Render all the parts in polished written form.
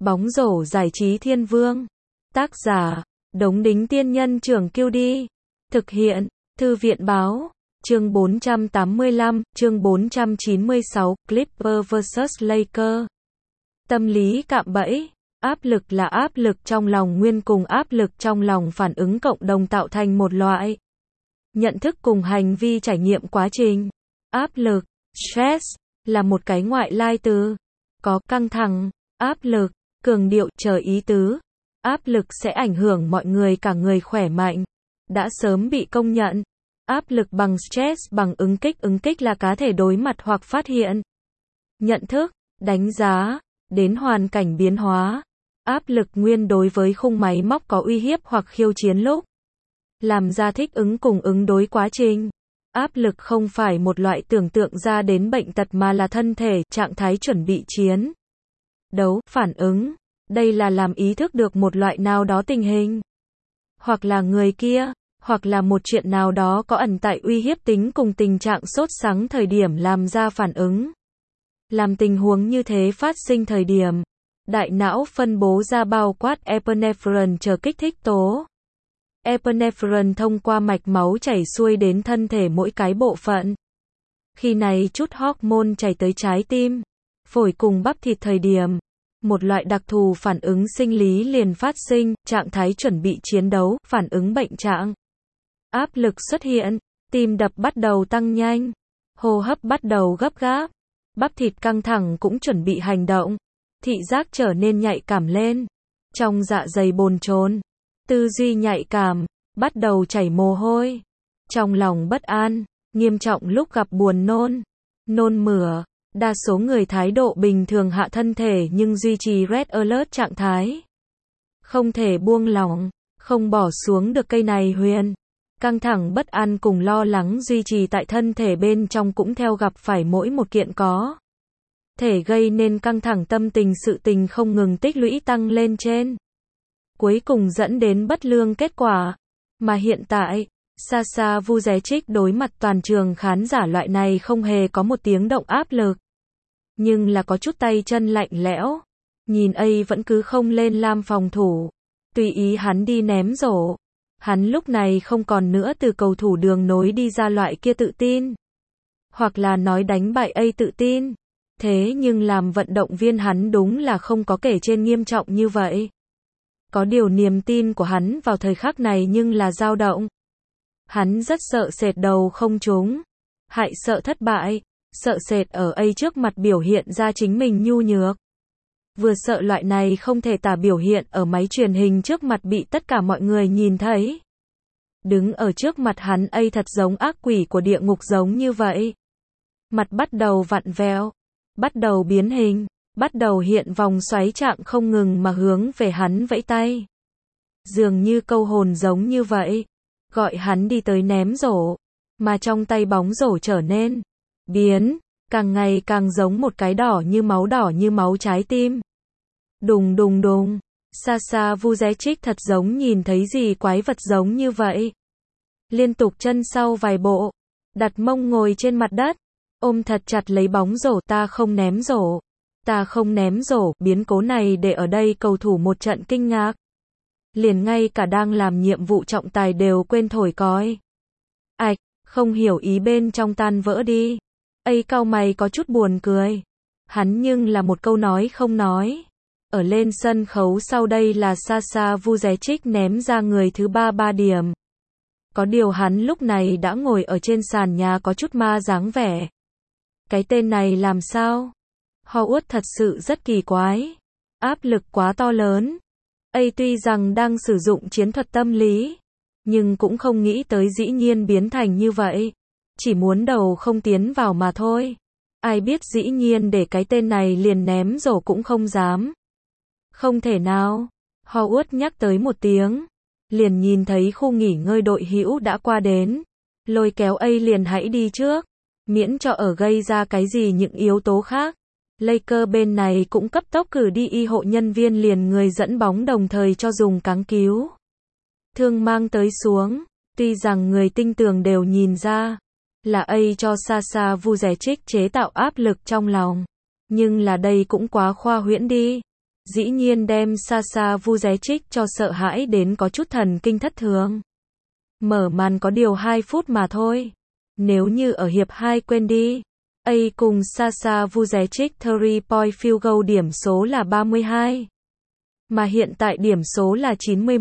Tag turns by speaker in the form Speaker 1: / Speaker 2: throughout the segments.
Speaker 1: Bóng rổ giải trí thiên vương. Tác giả, Đống Đính Tiên Nhân Trưởng Kiêu Đi. Thực hiện, Thư viện Báo. Chương 485, chương 496, Clippers vs Lakers. Tâm lý cạm bẫy. Áp lực là áp lực trong lòng nguyên cùng áp lực trong lòng phản ứng cộng đồng tạo thành một loại nhận thức cùng hành vi trải nghiệm quá trình. Áp lực, stress, là một cái ngoại lai từ. Có căng thẳng, áp lực, cường điệu, chờ ý tứ. Áp lực sẽ ảnh hưởng mọi người cả người khỏe mạnh. Đã sớm bị công nhận. Áp lực bằng stress bằng ứng kích là cá thể đối mặt hoặc phát hiện. Nhận thức, đánh giá, đến hoàn cảnh biến hóa. Áp lực nguyên đối với khung máy móc có uy hiếp hoặc khiêu chiến lúc làm ra thích ứng cùng ứng đối quá trình. Áp lực không phải một loại tưởng tượng ra đến bệnh tật mà là thân thể, trạng thái chuẩn bị chiến đấu, phản ứng. Đây là làm ý thức được một loại nào đó tình hình, hoặc là người kia, hoặc là một chuyện nào đó có ẩn tại uy hiếp tính cùng tình trạng sốt sắng thời điểm làm ra phản ứng. Làm tình huống như thế phát sinh thời điểm, đại não phân bố ra bao quát epinephrine chờ kích thích tố. Epinephrine thông qua mạch máu chảy xuôi đến thân thể mỗi cái bộ phận. Khi này chút hormone chảy tới trái tim, phổi cùng bắp thịt thời điểm, một loại đặc thù phản ứng sinh lý liền phát sinh, trạng thái chuẩn bị chiến đấu, phản ứng bệnh trạng. Áp lực xuất hiện, tim đập bắt đầu tăng nhanh, hô hấp bắt đầu gấp gáp, bắp thịt căng thẳng cũng chuẩn bị hành động, thị giác trở nên nhạy cảm lên, trong dạ dày bồn chồn, tư duy nhạy cảm, bắt đầu chảy mồ hôi, trong lòng bất an, nghiêm trọng lúc gặp buồn nôn mửa. Đa số người thái độ bình thường hạ thân thể nhưng duy trì red alert trạng thái. Không thể buông lỏng, không bỏ xuống được cây này huyền. Căng thẳng bất an cùng lo lắng duy trì tại thân thể bên trong cũng theo gặp phải mỗi một kiện có thể gây nên căng thẳng tâm tình sự tình không ngừng tích lũy tăng lên trên. Cuối cùng dẫn đến bất lương kết quả. Mà hiện tại, Sasha Vujacic đối mặt toàn trường khán giả loại này không hề có một tiếng động áp lực. Nhưng là có chút tay chân lạnh lẽo. Nhìn ấy vẫn cứ không lên lam phòng thủ. Tùy ý hắn đi ném rổ. Hắn lúc này không còn nữa từ cầu thủ đường nối đi ra loại kia tự tin. Hoặc là nói đánh bại ấy tự tin. Thế nhưng làm vận động viên hắn đúng là không có kể trên nghiêm trọng như vậy. Có điều niềm tin của hắn vào thời khắc này nhưng là dao động. Hắn rất sợ sệt đầu không trúng. Hại sợ thất bại. Sợ sệt ở ấy trước mặt biểu hiện ra chính mình nhu nhược. Vừa sợ loại này không thể tả biểu hiện ở máy truyền hình trước mặt bị tất cả mọi người nhìn thấy. Đứng ở trước mặt hắn ấy thật giống ác quỷ của địa ngục giống như vậy. Mặt bắt đầu vặn vẹo, bắt đầu biến hình, bắt đầu hiện vòng xoáy trạng không ngừng mà hướng về hắn vẫy tay. Dường như câu hồn giống như vậy, gọi hắn đi tới ném rổ, mà trong tay bóng rổ trở nên biến, càng ngày càng giống một cái đỏ như máu trái tim. Đùng đùng đùng, Sasha Vujacic thật giống nhìn thấy gì quái vật giống như vậy. Liên tục chân sau vài bộ, đặt mông ngồi trên mặt đất, ôm thật chặt lấy bóng rổ, ta không ném rổ. Ta không ném rổ, biến cố này để ở đây cầu thủ một trận kinh ngạc. Liền ngay cả đang làm nhiệm vụ trọng tài đều quên thổi còi. Ảch, không hiểu ý bên trong tan vỡ đi. Ây cau mày có chút buồn cười. Hắn nhưng là một câu nói không nói. Ở lên sân khấu sau đây là Sasha Vujacic ném ra người thứ 3 điểm. Có điều hắn lúc này đã ngồi ở trên sàn nhà có chút ma dáng vẻ. Cái tên này làm sao? Howard thật sự rất kỳ quái. Áp lực quá to lớn. Ây tuy rằng đang sử dụng chiến thuật tâm lý, nhưng cũng không nghĩ tới dĩ nhiên biến thành như vậy. Chỉ muốn đầu không tiến vào mà thôi. Ai biết dĩ nhiên để cái tên này liền ném rổ cũng không dám. Không thể nào. Howard nhắc tới một tiếng. Liền nhìn thấy khu nghỉ ngơi đội hữu đã qua đến. Lôi kéo ấy liền hãy đi trước. Miễn cho ở gây ra cái gì những yếu tố khác. Lakers bên này cũng cấp tốc cử đi y hộ nhân viên liền người dẫn bóng đồng thời cho dùng cáng cứu thương mang tới xuống. Tuy rằng người tinh tường đều nhìn ra là ấy cho Sasha Vujacic chế tạo áp lực trong lòng. Nhưng là đây cũng quá khoa huyễn đi. Dĩ nhiên đem Sasha Vujacic cho sợ hãi đến có chút thần kinh thất thường. Mở màn có điều 2 phút mà thôi. Nếu như ở hiệp 2 quên đi. A cùng Sasha Vujacic 3-point field goal điểm số là 32. Mà hiện tại điểm số là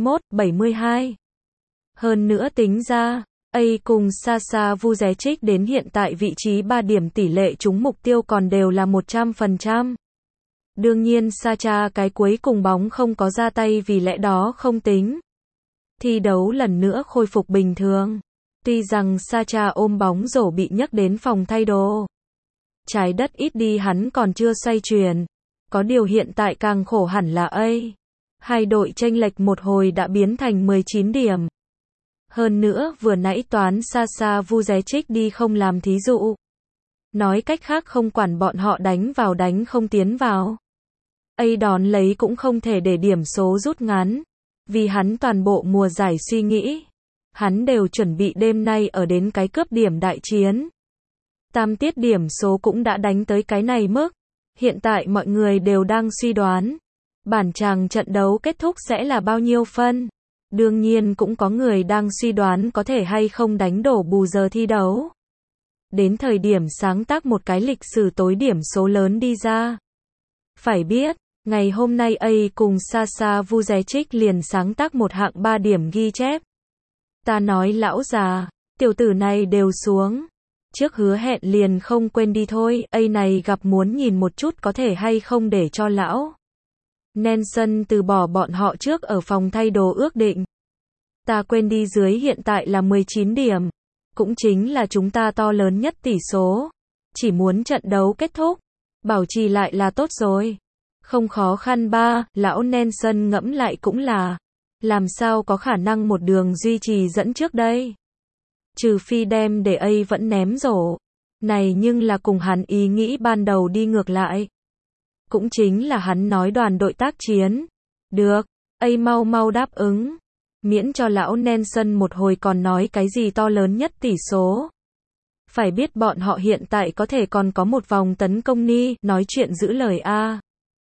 Speaker 1: 91-72. Hơn nữa tính ra, A cùng Sasha Vujacic đến hiện tại vị trí 3 điểm tỷ lệ trúng mục tiêu còn đều là 100%. Đương nhiên Sasha cái cuối cùng bóng không có ra tay vì lẽ đó không tính. Thi đấu lần nữa khôi phục bình thường. Tuy rằng Sasha ôm bóng rổ bị nhấc đến phòng thay đồ. Trái đất ít đi hắn còn chưa xoay chuyển. Có điều hiện tại càng khổ hẳn là A. Hai đội chênh lệch một hồi đã biến thành 19 điểm. Hơn nữa vừa nãy toán Sasha Vujacic đi không làm thí dụ. Nói cách khác không quản bọn họ đánh vào đánh không tiến vào. A đón lấy cũng không thể để điểm số rút ngắn. Vì hắn toàn bộ mùa giải suy nghĩ. Hắn đều chuẩn bị đêm nay ở đến cái cướp điểm đại chiến. Tam tiết điểm số cũng đã đánh tới cái này mức. Hiện tại mọi người đều đang suy đoán. Bản chàng trận đấu kết thúc sẽ là bao nhiêu phân. Đương nhiên cũng có người đang suy đoán có thể hay không đánh đổ bù giờ thi đấu. Đến thời điểm sáng tác một cái lịch sử tối điểm số lớn đi ra. Phải biết, ngày hôm nay A cùng Sasha Vujacic liền sáng tác một hạng 3 điểm ghi chép. Ta nói lão già, tiểu tử này đều xuống. Trước hứa hẹn liền không quên đi thôi, A này gặp muốn nhìn một chút có thể hay không để cho lão Nelson từ bỏ bọn họ trước ở phòng thay đồ ước định. Ta quên đi dưới hiện tại là 19 điểm. Cũng chính là chúng ta to lớn nhất tỷ số. Chỉ muốn trận đấu kết thúc. Bảo trì lại là tốt rồi. Không khó khăn ba, lão Nelson ngẫm lại cũng là. Làm sao có khả năng một đường duy trì dẫn trước đây. Trừ phi đem để A vẫn ném rổ. Này nhưng là cùng hắn ý nghĩ ban đầu đi ngược lại. Cũng chính là hắn nói đoàn đội tác chiến. Được, A mau mau đáp ứng. Miễn cho lão Nelson một hồi còn nói cái gì to lớn nhất tỷ số. Phải biết bọn họ hiện tại có thể còn có một vòng tấn công ni, nói chuyện giữ lời A.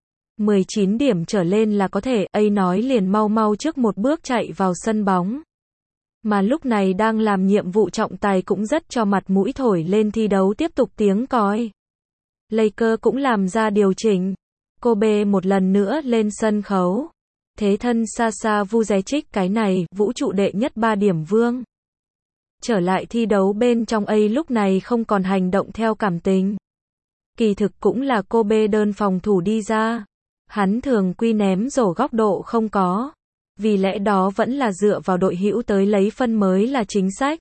Speaker 1: 19 điểm trở lên là có thể, A nói liền mau mau trước một bước chạy vào sân bóng. Mà lúc này đang làm nhiệm vụ trọng tài cũng rất cho mặt mũi thổi lên thi đấu tiếp tục tiếng còi. Lakers cũng làm ra điều chỉnh. Kobe một lần nữa lên sân khấu. Thế thân Sasha Vujacic cái này, vũ trụ đệ nhất 3 điểm vương. Trở lại thi đấu bên trong A lúc này không còn hành động theo cảm tình. Kỳ thực cũng là Kobe đơn phòng thủ đi ra. Hắn thường quy ném rổ góc độ không có. Vì lẽ đó vẫn là dựa vào đội hữu tới lấy phân mới là chính sách.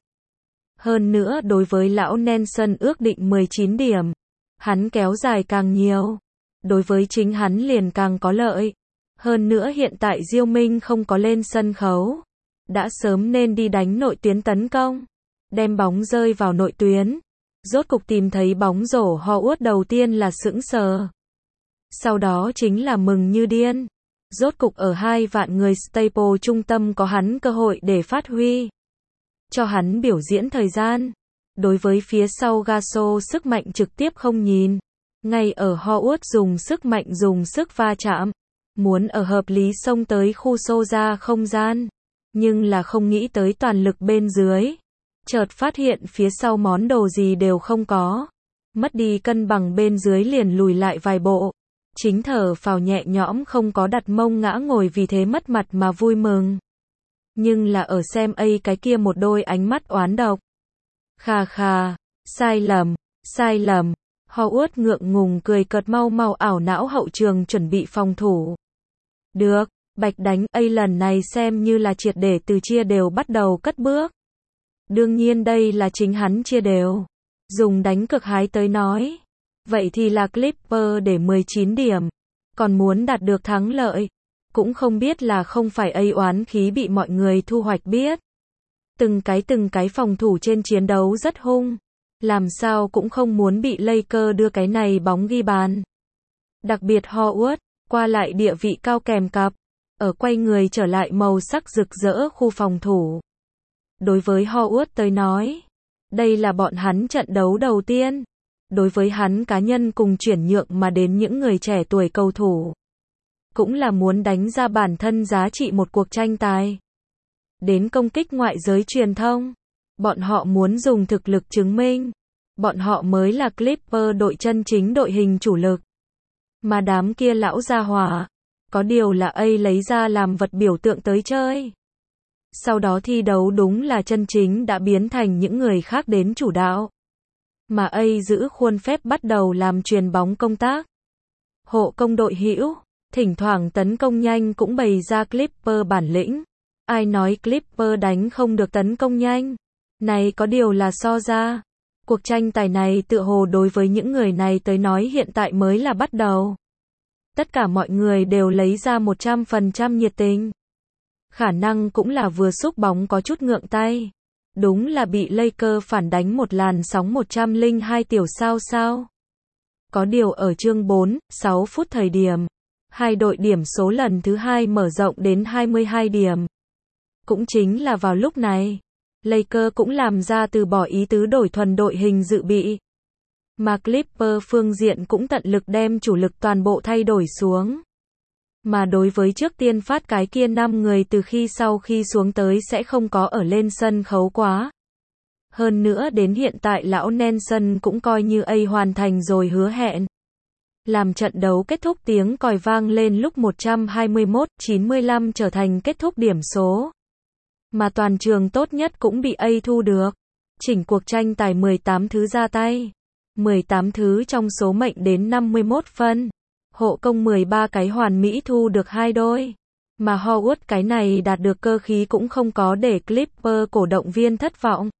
Speaker 1: Hơn nữa đối với lão Nelson ước định 19 điểm. Hắn kéo dài càng nhiều. Đối với chính hắn liền càng có lợi. Hơn nữa hiện tại Diêu Minh không có lên sân khấu. Đã sớm nên đi đánh nội tuyến tấn công. Đem bóng rơi vào nội tuyến. Rốt cục tìm thấy bóng rổ Howard đầu tiên là sững sờ. Sau đó chính là mừng như điên. Rốt cục ở 2 vạn người Staple trung tâm có hắn cơ hội để phát huy. Cho hắn biểu diễn thời gian. Đối với phía sau Gasol sức mạnh trực tiếp không nhìn. Ngay ở Howard dùng sức va chạm. Muốn ở hợp lý xông tới khu xô ra không gian. Nhưng là không nghĩ tới toàn lực bên dưới. Chợt phát hiện phía sau món đồ gì đều không có. Mất đi cân bằng bên dưới liền lùi lại vài bộ. Chính thở phào nhẹ nhõm không có đặt mông ngã ngồi vì thế mất mặt mà vui mừng. Nhưng là ở xem A cái kia một đôi ánh mắt oán độc. Khà khà, sai lầm. Howard ngượng ngùng cười cợt mau mau ảo não hậu trường chuẩn bị phòng thủ. Được, bạch đánh A lần này xem như là triệt để từ chia đều bắt đầu cất bước. Đương nhiên đây là chính hắn chia đều. Dùng đánh cực hái tới nói. Vậy thì là Clipper để 19 điểm. Còn muốn đạt được thắng lợi. Cũng không biết là không phải A oán khí bị mọi người thu hoạch biết. Từng cái phòng thủ trên chiến đấu rất hung. Làm sao cũng không muốn bị Lakers đưa cái này bóng ghi bàn. Đặc biệt Howard, qua lại địa vị cao kèm cặp. Ở quay người trở lại màu sắc rực rỡ khu phòng thủ. Đối với Howard tới nói. Đây là bọn hắn trận đấu đầu tiên. Đối với hắn cá nhân cùng chuyển nhượng mà đến những người trẻ tuổi cầu thủ. cũng là muốn đánh ra bản thân giá trị một cuộc tranh tài. Đến công kích ngoại giới truyền thông, bọn họ muốn dùng thực lực chứng minh, bọn họ mới là Clipper đội chân chính đội hình chủ lực. Mà đám kia lão gia hỏa, có điều là lấy ra làm vật biểu tượng tới chơi. Sau đó thi đấu đúng là chân chính đã biến thành những người khác đến chủ đạo. Mà giữ khuôn phép bắt đầu làm chuyền bóng công tác. Hộ công đội hữu, thỉnh thoảng tấn công nhanh cũng bày ra Clipper bản lĩnh. Ai nói Clipper đánh không được tấn công nhanh? Này có điều là so ra. Cuộc tranh tài này tựa hồ đối với những người này tới nói hiện tại mới là bắt đầu. Tất cả mọi người đều lấy ra 100% nhiệt tình. Khả năng cũng là vừa xúc bóng có chút ngượng tay. Đúng là bị Lakers phản đánh một làn sóng 102 tiểu sao. Có điều ở chương 4, 6 phút thời điểm, hai đội điểm số lần thứ hai mở rộng đến 22 điểm. Cũng chính là vào lúc này, Lakers cũng làm ra từ bỏ ý tứ đổi thuần đội hình dự bị. Mà Clipper phương diện cũng tận lực đem chủ lực toàn bộ thay đổi xuống. Mà đối với trước tiên phát cái kia 5 người từ sau khi xuống tới sẽ không có ở lên sân khấu quá. Hơn nữa đến hiện tại lão Nelson cũng coi như hoàn thành rồi hứa hẹn. Làm trận đấu kết thúc tiếng còi vang lên lúc 121-95 trở thành kết thúc điểm số. Mà toàn trường tốt nhất cũng bị thu được. Chỉnh cuộc tranh tài 18 thứ ra tay. 18 thứ trong số mệnh đến 51 phân. Hộ công 13 cái hoàn mỹ thu được 2 đôi. Mà Howard cái này đạt được cơ khí cũng không có để Clipper cổ động viên thất vọng.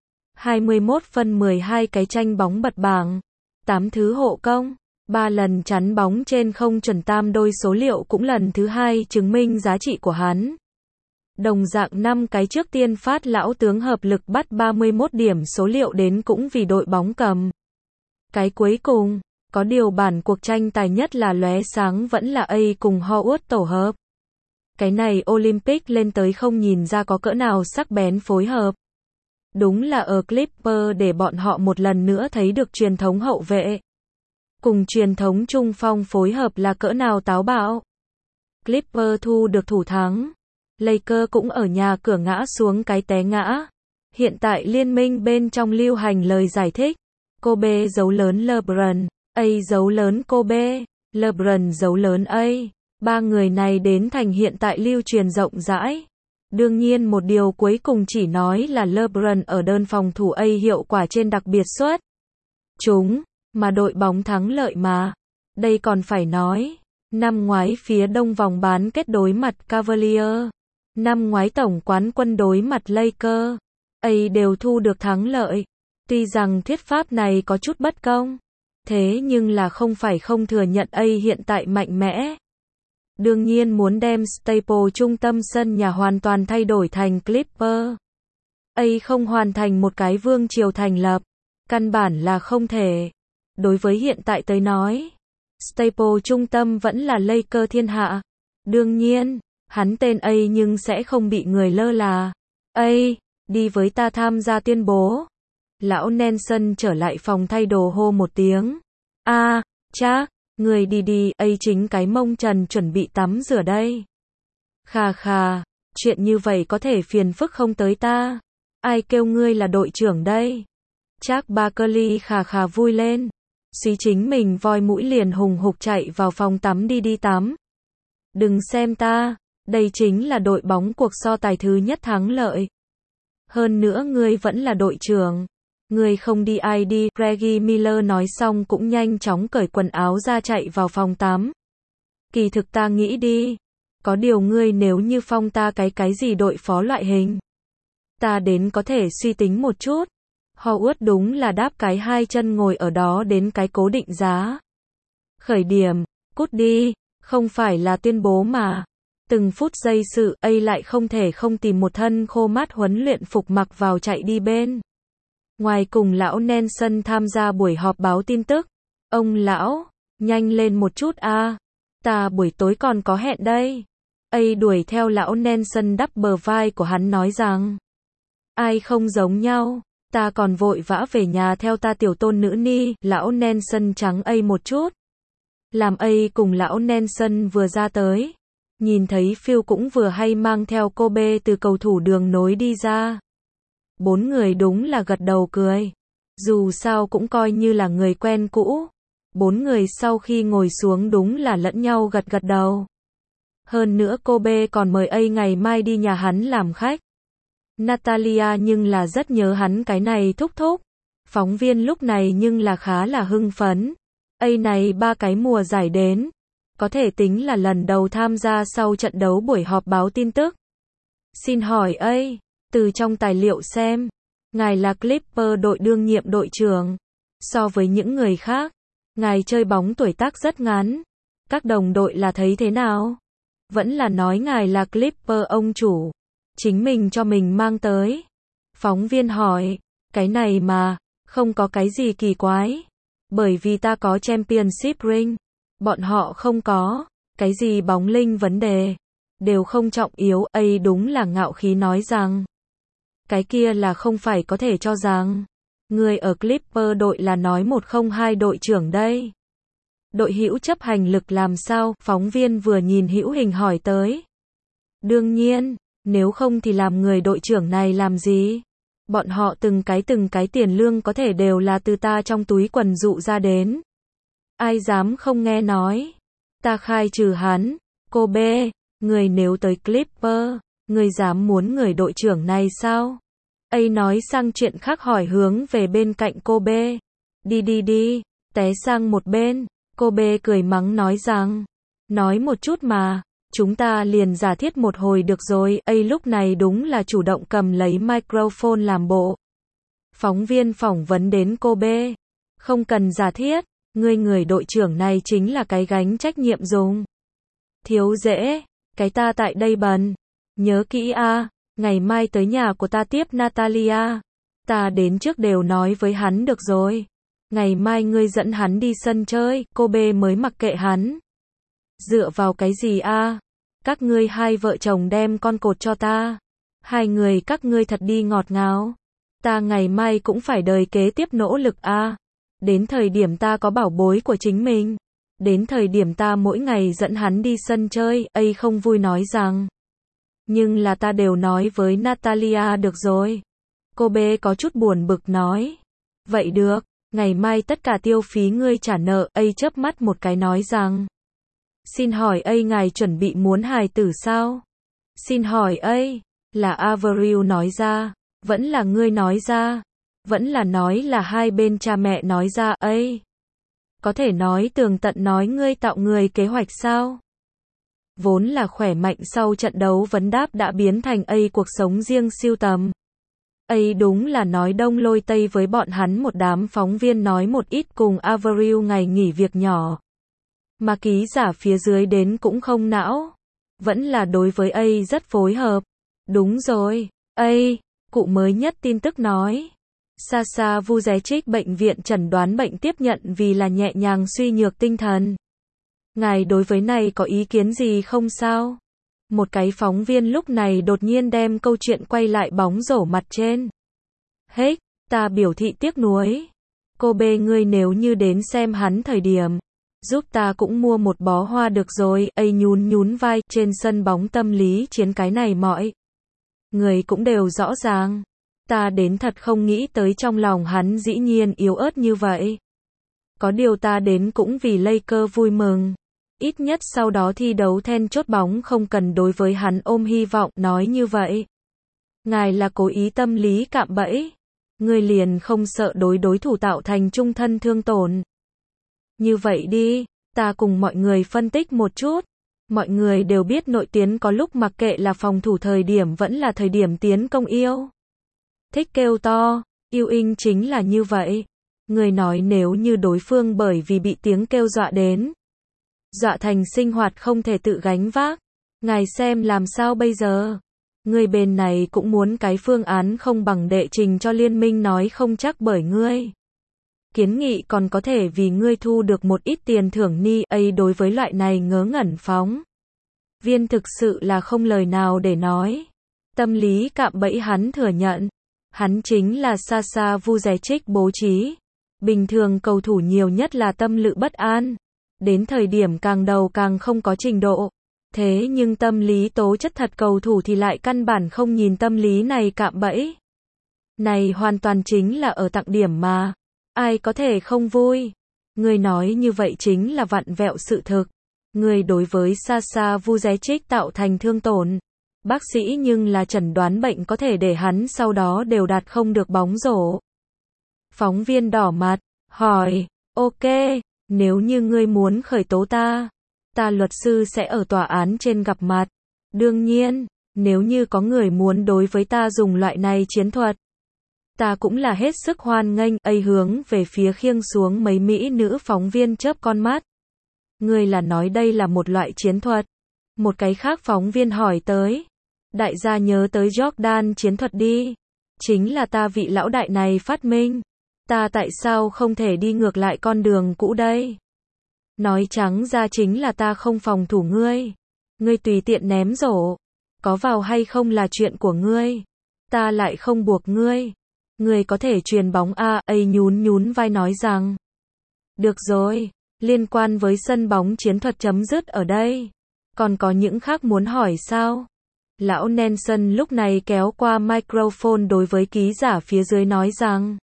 Speaker 1: 21 phân 12 cái tranh bóng bật bảng. 8 thứ hộ công. 3 lần chắn bóng trên không chuẩn tam đôi số liệu cũng lần thứ hai chứng minh giá trị của hắn. Đồng dạng 5 cái trước tiên phát lão tướng hợp lực bắt 31 điểm số liệu đến cũng vì đội bóng cầm. Cái cuối cùng, có điều bản cuộc tranh tài nhất là lóe sáng vẫn là cùng Howard tổ hợp. Cái này Olympic lên tới không nhìn ra có cỡ nào sắc bén phối hợp. Đúng là ở Clipper để bọn họ một lần nữa thấy được truyền thống hậu vệ. Cùng truyền thống trung phong phối hợp là cỡ nào táo bạo. Clipper thu được thủ thắng. Lakers cũng ở nhà cửa ngã xuống cái té ngã. Hiện tại liên minh bên trong lưu hành lời giải thích. Kobe dấu lớn LeBron, dấu lớn Kobe, LeBron dấu lớn A. Ba người này đến thành hiện tại lưu truyền rộng rãi. Đương nhiên một điều cuối cùng chỉ nói là LeBron ở đơn phòng thủ hiệu quả trên đặc biệt xuất chúng, mà đội bóng thắng lợi mà. Đây còn phải nói, năm ngoái phía đông vòng bán kết đối mặt Cavaliers, năm ngoái tổng quán quân đối mặt Lakers, đều thu được thắng lợi. Tuy rằng thuyết pháp này có chút bất công, thế nhưng là không phải không thừa nhận hiện tại mạnh mẽ. Đương nhiên muốn đem Staples trung tâm sân nhà hoàn toàn thay đổi thành Clipper. Không hoàn thành một cái vương triều thành lập, căn bản là không thể. Đối với hiện tại tới nói, Staples trung tâm vẫn là Lakers thiên hạ. Đương nhiên, hắn tên nhưng sẽ không bị người lơ là. Đi với ta tham gia tuyên bố. Lão Nelson trở lại phòng thay đồ hô một tiếng. Chắc, người đi, chính cái mông trần chuẩn bị tắm rửa đây. Khà, chuyện như vậy có thể phiền phức không tới ta. Ai kêu ngươi là đội trưởng đây? Chắc Barkley khà vui lên. Suy chính mình voi mũi liền hùng hục chạy vào phòng tắm đi tắm. Đừng xem ta, đây chính là đội bóng cuộc so tài thứ nhất thắng lợi. Hơn nữa ngươi vẫn là đội trưởng. Ngươi không đi ai đi, Reggie Miller nói xong cũng nhanh chóng cởi quần áo ra chạy vào phòng tắm. Kỳ thực ta nghĩ đi. Có điều ngươi nếu như phong ta cái gì đội phó loại hình. Ta đến có thể suy tính một chút. Howard đúng là đáp cái hai chân ngồi ở đó đến cái cố định giá. Khởi điểm, cút đi, không phải là tuyên bố mà. Từng phút giây sự lại không thể không tìm một thân khô mát huấn luyện phục mặc vào chạy đi bên. Ngoài cùng lão Nelson tham gia buổi họp báo tin tức. Ông lão, nhanh lên một chút ta buổi tối còn có hẹn đây. Đuổi theo lão Nelson đắp bờ vai của hắn nói rằng. Ai không giống nhau, ta còn vội vã về nhà theo ta tiểu tôn nữ ni. Lão Nelson trắng một chút. Làm A cùng lão Nelson vừa ra tới, nhìn thấy Phil cũng vừa hay mang theo cô B từ cầu thủ đường nối đi ra. Bốn người đúng là gật đầu cười. Dù sao cũng coi như là người quen cũ. Bốn người sau khi ngồi xuống đúng là lẫn nhau gật gật đầu. Hơn nữa cô B còn mời A ngày mai đi nhà hắn làm khách. Natalia nhưng là rất nhớ hắn cái này thúc thúc. Phóng viên lúc này nhưng là khá là hưng phấn. A này 3 cái mùa giải đến. Có thể tính là lần đầu tham gia sau trận đấu buổi họp báo tin tức. Xin hỏi A, từ trong tài liệu xem, ngài là Clipper đội đương nhiệm đội trưởng. So với những người khác, ngài chơi bóng tuổi tác rất ngắn. Các đồng đội là thấy thế nào? Vẫn là nói ngài là Clipper ông chủ. Chính mình cho mình mang tới. Phóng viên hỏi, cái này mà, không có cái gì kỳ quái. Bởi vì ta có championship ring. Bọn họ không có. Cái gì bóng linh vấn đề. Đều không trọng yếu. A đúng là ngạo khí nói rằng. Cái kia là không phải có thể cho rằng. Người ở Clipper đội là nói 102 đội trưởng đây. Đội hữu chấp hành lực làm sao? Phóng viên vừa nhìn hữu hình hỏi tới. Đương nhiên, nếu không thì làm người đội trưởng này làm gì? Bọn họ từng cái tiền lương có thể đều là từ ta trong túi quần dụ ra đến. Ai dám không nghe nói? Ta khai trừ hắn. Cô B, người nếu tới Clipper, người dám muốn người đội trưởng này sao? A nói sang chuyện khác hỏi hướng về bên cạnh cô B. Đi, té sang một bên. Cô B cười mắng nói rằng, nói một chút mà, chúng ta liền giả thiết một hồi được rồi. A lúc này đúng là chủ động cầm lấy microphone làm bộ. Phóng viên phỏng vấn đến cô B. Không cần giả thiết, người đội trưởng này chính là cái gánh trách nhiệm dùng. Thiếu dễ, cái ta tại đây bần. Nhớ kỹ a, ngày mai tới nhà của ta tiếp Natalia. Ta đến trước đều nói với hắn được rồi. Ngày mai ngươi dẫn hắn đi sân chơi, cô B mới mặc kệ hắn. Dựa vào cái gì a? Các ngươi hai vợ chồng đem con cột cho ta. Hai người các ngươi thật đi ngọt ngào. Ta ngày mai cũng phải đời kế tiếp nỗ lực a. Đến thời điểm ta có bảo bối của chính mình. Đến thời điểm ta mỗi ngày dẫn hắn đi sân chơi, A không vui nói rằng. Nhưng là ta đều nói với Natalia được rồi. Cô B có chút buồn bực nói. Vậy được, ngày mai tất cả tiêu phí ngươi trả nợ. A chớp mắt một cái nói rằng. Xin hỏi A ngài chuẩn bị muốn hài tử sao? Xin hỏi A, là Avril nói ra, vẫn là ngươi nói ra, vẫn là nói là hai bên cha mẹ nói ra. A, có thể nói tường tận nói ngươi tạo người kế hoạch sao? Vốn là khỏe mạnh sau trận đấu vấn đáp đã biến thành A cuộc sống riêng siêu tầm. A đúng là nói đông lôi tây với bọn hắn một đám phóng viên nói một ít cùng Avril ngày nghỉ việc nhỏ. Mà ký giả phía dưới đến cũng không não. Vẫn là đối với A rất phối hợp. Đúng rồi, A, cụ mới nhất tin tức nói. Sasha Vujacic bệnh viện chẩn đoán bệnh tiếp nhận vì là nhẹ nhàng suy nhược tinh thần. Ngài đối với này có ý kiến gì không sao? Một cái phóng viên lúc này đột nhiên đem câu chuyện quay lại bóng rổ mặt trên. Hết, ta biểu thị tiếc nuối. Cô B ngươi nếu như đến xem hắn thời điểm, giúp ta cũng mua một bó hoa được rồi. A nhún vai, trên sân bóng tâm lý chiến cái này mọi người cũng đều rõ ràng. Ta đến thật không nghĩ tới trong lòng hắn dĩ nhiên yếu ớt như vậy. Có điều ta đến cũng vì Lakers vui mừng. Ít nhất sau đó thi đấu then chốt bóng không cần đối với hắn ôm hy vọng, nói như vậy. Ngài là cố ý tâm lý cạm bẫy. Người liền không sợ đối thủ tạo thành trung thân thương tổn. Như vậy đi, ta cùng mọi người phân tích một chút. Mọi người đều biết nội tiến có lúc mặc kệ là phòng thủ thời điểm vẫn là thời điểm tiến công yêu. Thích kêu to, yêu Ewing chính là như vậy. Người nói nếu như đối phương bởi vì bị tiếng kêu dọa đến. Dọa thành sinh hoạt không thể tự gánh vác. Ngài xem làm sao bây giờ? Người bên này cũng muốn cái phương án không bằng đệ trình cho liên minh nói không chắc bởi ngươi. Kiến nghị còn có thể vì ngươi thu được một ít tiền thưởng ni. A đối với loại này ngớ ngẩn phóng viên thực sự là không lời nào để nói. Tâm lý cạm bẫy hắn thừa nhận. Hắn chính là Sasha Vujacic bố trí. Bình thường cầu thủ nhiều nhất là tâm lự bất an. Đến thời điểm càng đầu càng không có trình độ. Thế nhưng tâm lý tố chất thật cầu thủ thì lại căn bản không nhìn tâm lý này cạm bẫy. Này hoàn toàn chính là ở tặng điểm mà. Ai có thể không vui. Người nói như vậy chính là vặn vẹo sự thực. Người đối với Sasha Vujacic tạo thành thương tổn. Bác sĩ nhưng là chẩn đoán bệnh có thể để hắn sau đó đều đạt không được bóng rổ. Phóng viên đỏ mặt, hỏi, ok, nếu như ngươi muốn khởi tố ta luật sư sẽ ở tòa án trên gặp mặt. Đương nhiên, nếu như có người muốn đối với ta dùng loại này chiến thuật, ta cũng là hết sức hoan nghênh. Ấy hướng về phía khiêng xuống mấy mỹ nữ phóng viên chớp con mắt. Ngươi là nói đây là một loại chiến thuật? Một cái khác phóng viên hỏi tới. Đại gia nhớ tới Jordan chiến thuật đi. Chính là ta vị lão đại này phát minh. Ta tại sao không thể đi ngược lại con đường cũ đây? Nói trắng ra chính là ta không phòng thủ ngươi. Ngươi tùy tiện ném rổ. Có vào hay không là chuyện của ngươi. Ta lại không buộc ngươi. Ngươi có thể truyền bóng a. Nhún vai nói rằng. Được rồi, liên quan với sân bóng chiến thuật chấm dứt ở đây. Còn có những khác muốn hỏi sao? Lão Nelson lúc này kéo qua microphone đối với ký giả phía dưới nói rằng.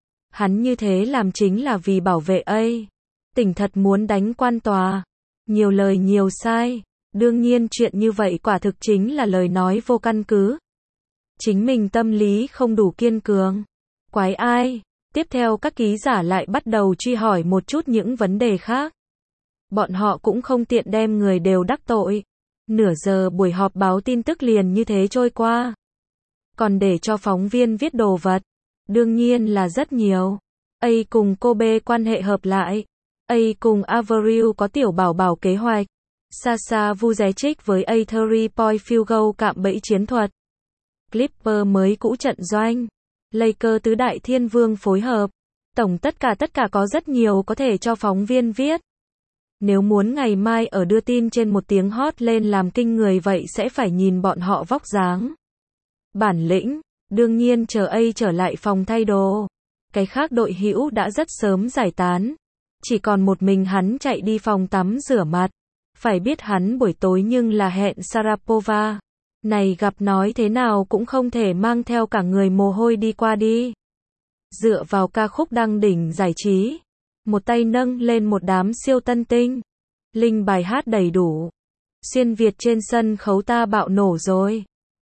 Speaker 1: Hắn như thế làm chính là vì bảo vệ tỉnh thật muốn đánh quan tòa. Nhiều lời nhiều sai. Đương nhiên chuyện như vậy quả thực chính là lời nói vô căn cứ. Chính mình tâm lý không đủ kiên cường. Quái ai? Tiếp theo các ký giả lại bắt đầu truy hỏi một chút những vấn đề khác. Bọn họ cũng không tiện đem người đều đắc tội. Nửa giờ buổi họp báo tin tức liền như thế trôi qua. Còn để cho phóng viên viết đồ vật. Đương nhiên là rất nhiều. A cùng Kobe quan hệ hợp lại. A cùng Avril có tiểu bảo bảo kế hoạch. Sasha Vujacic với A 3-point field goal cạm bẫy chiến thuật. Clipper mới cũ trận doanh. Lakers tứ đại thiên vương phối hợp. Tổng tất cả có rất nhiều có thể cho phóng viên viết. Nếu muốn ngày mai ở đưa tin trên một tiếng hot lên làm kinh người vậy sẽ phải nhìn bọn họ vóc dáng. Bản lĩnh, đương nhiên chờ A trở lại phòng thay đồ. Cái khác đội hữu đã rất sớm giải tán. Chỉ còn một mình hắn chạy đi phòng tắm rửa mặt. Phải biết hắn buổi tối nhưng là hẹn Sharapova. Này gặp nói thế nào cũng không thể mang theo cả người mồ hôi đi qua đi. Dựa vào ca khúc đăng đỉnh giải trí. Một tay nâng lên một đám siêu tân tinh. Linh bài hát đầy đủ. Xuyên Việt trên sân khấu ta bạo nổ rồi.